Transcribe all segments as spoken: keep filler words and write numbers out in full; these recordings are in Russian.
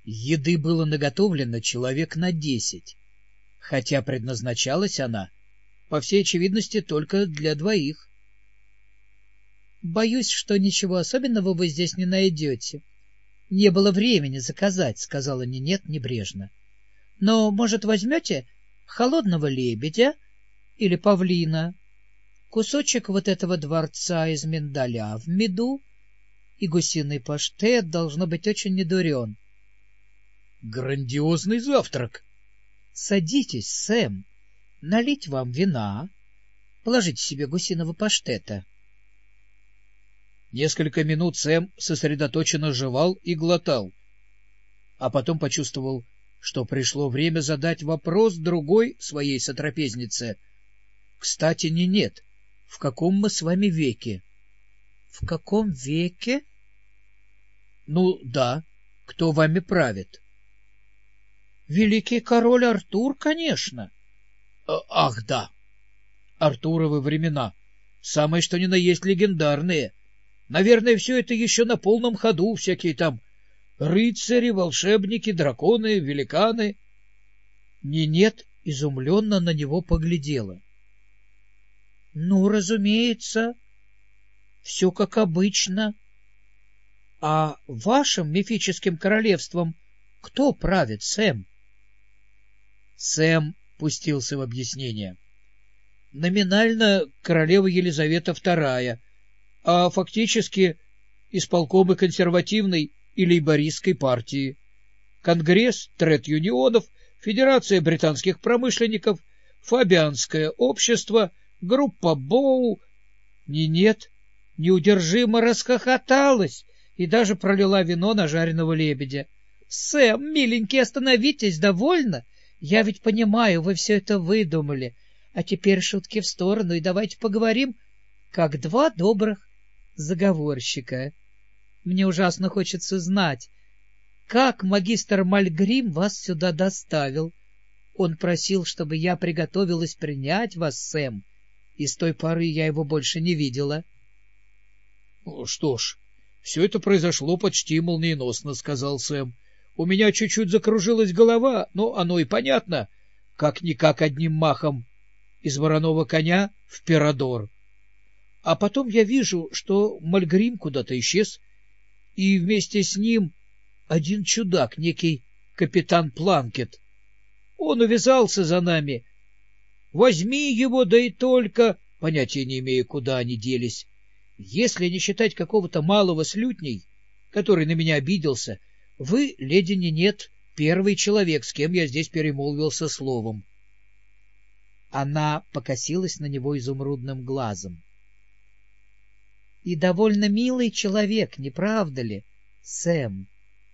Еды было наготовлено человек на десять, хотя предназначалась она, по всей очевидности, только для двоих. — Боюсь, что ничего особенного вы здесь не найдете. Не было времени заказать, — сказала Нинет небрежно. — Но, может, возьмете холодного лебедя или павлина, кусочек вот этого дворца из миндаля в меду, и гусиный паштет должно быть очень недурен. — Грандиозный завтрак! — Садитесь, Сэм. Налить вам вина, положите себе гусиного паштета. Несколько минут Сэм сосредоточенно жевал и глотал, а потом почувствовал, что пришло время задать вопрос другой своей сотрапезнице. — Кстати, не нет. В каком мы с вами веке? — В каком веке? — Ну, да. Кто вами правит? — Великий король Артур, конечно. — Ах, да. Артуровы времена. Самое что ни на есть легендарные. Наверное, все это еще на полном ходу, всякие там рыцари, волшебники, драконы, великаны. Нинет изумленно на него поглядела. — Ну, разумеется, все как обычно. А вашим мифическим королевством кто правит, Сэм? Сэм пустился в объяснение. Номинально королева Елизавета вторая, а фактически исполкомы консервативной и лейбористской партии, Конгресс тред-юнионов, Федерация британских промышленников, Фабианское общество, группа Боу. Нинет неудержимо расхохоталась и даже пролила вино на жареного лебедя. — Сэм, миленький, остановитесь, довольно? Я ведь понимаю, вы все это выдумали. А теперь шутки в сторону, и давайте поговорим, как два добрых заговорщика. Мне ужасно хочется знать, как магистр Мальгрим вас сюда доставил. Он просил, чтобы я приготовилась принять вас, Сэм, и с той поры я его больше не видела. — Что ж, все это произошло почти молниеносно, — сказал Сэм. — У меня чуть-чуть закружилась голова, но оно и понятно, как-никак одним махом. Из вороного коня в Пирадор. А потом я вижу, что Мальгрим куда-то исчез, и вместе с ним один чудак, некий капитан Планкет. Он увязался за нами. Возьми его, да и только... Понятия не имею, куда они делись. Если не считать какого-то малого слютней, который на меня обиделся, вы, леди Нинет, первый человек, с кем я здесь перемолвился словом. Она покосилась на него изумрудным глазом. — И довольно милый человек, не правда ли, Сэм?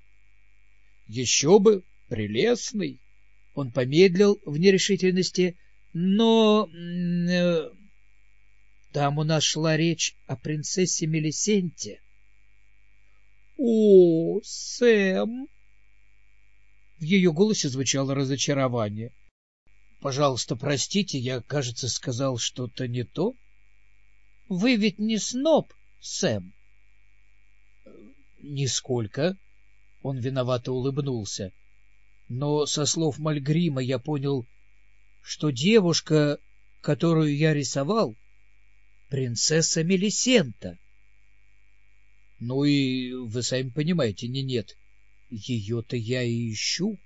— Еще бы, прелестный. Он помедлил в нерешительности, но... Э, там у нас шла речь о принцессе Мелисенте. — О, Сэм! В ее голосе звучало разочарование. — Пожалуйста, простите, я, кажется, сказал что-то не то. — Вы ведь не сноб, Сэм? — Нисколько. Он виновато улыбнулся. Но со слов Мальгрима я понял, что девушка, которую я рисовал, принцесса Мелисента. Ну и вы сами понимаете, не нет, ее-то я и ищу.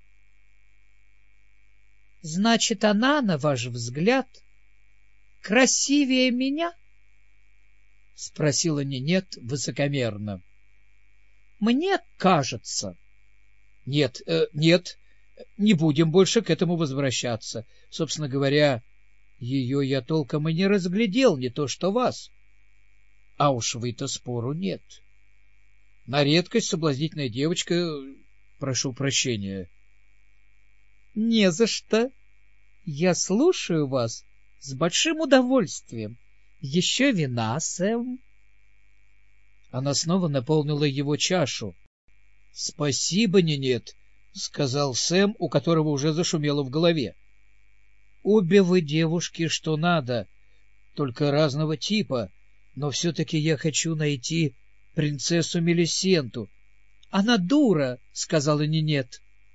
— Значит, она, на ваш взгляд, красивее меня? — спросила Нинет высокомерно. — Мне кажется. — Нет, э, нет, не будем больше к этому возвращаться. Собственно говоря, ее я толком и не разглядел, не то что вас. А уж вы-то спору нет. На редкость соблазнительная девочка, прошу прощения. — Не за что. Я слушаю вас с большим удовольствием. Еще вина, Сэм. Она снова наполнила его чашу. — Спасибо, Нинет, — сказал Сэм, у которого уже зашумело в голове. — Обе вы девушки что надо, только разного типа, но все-таки я хочу найти принцессу Мелисенту. Она дура, — сказала Нинет.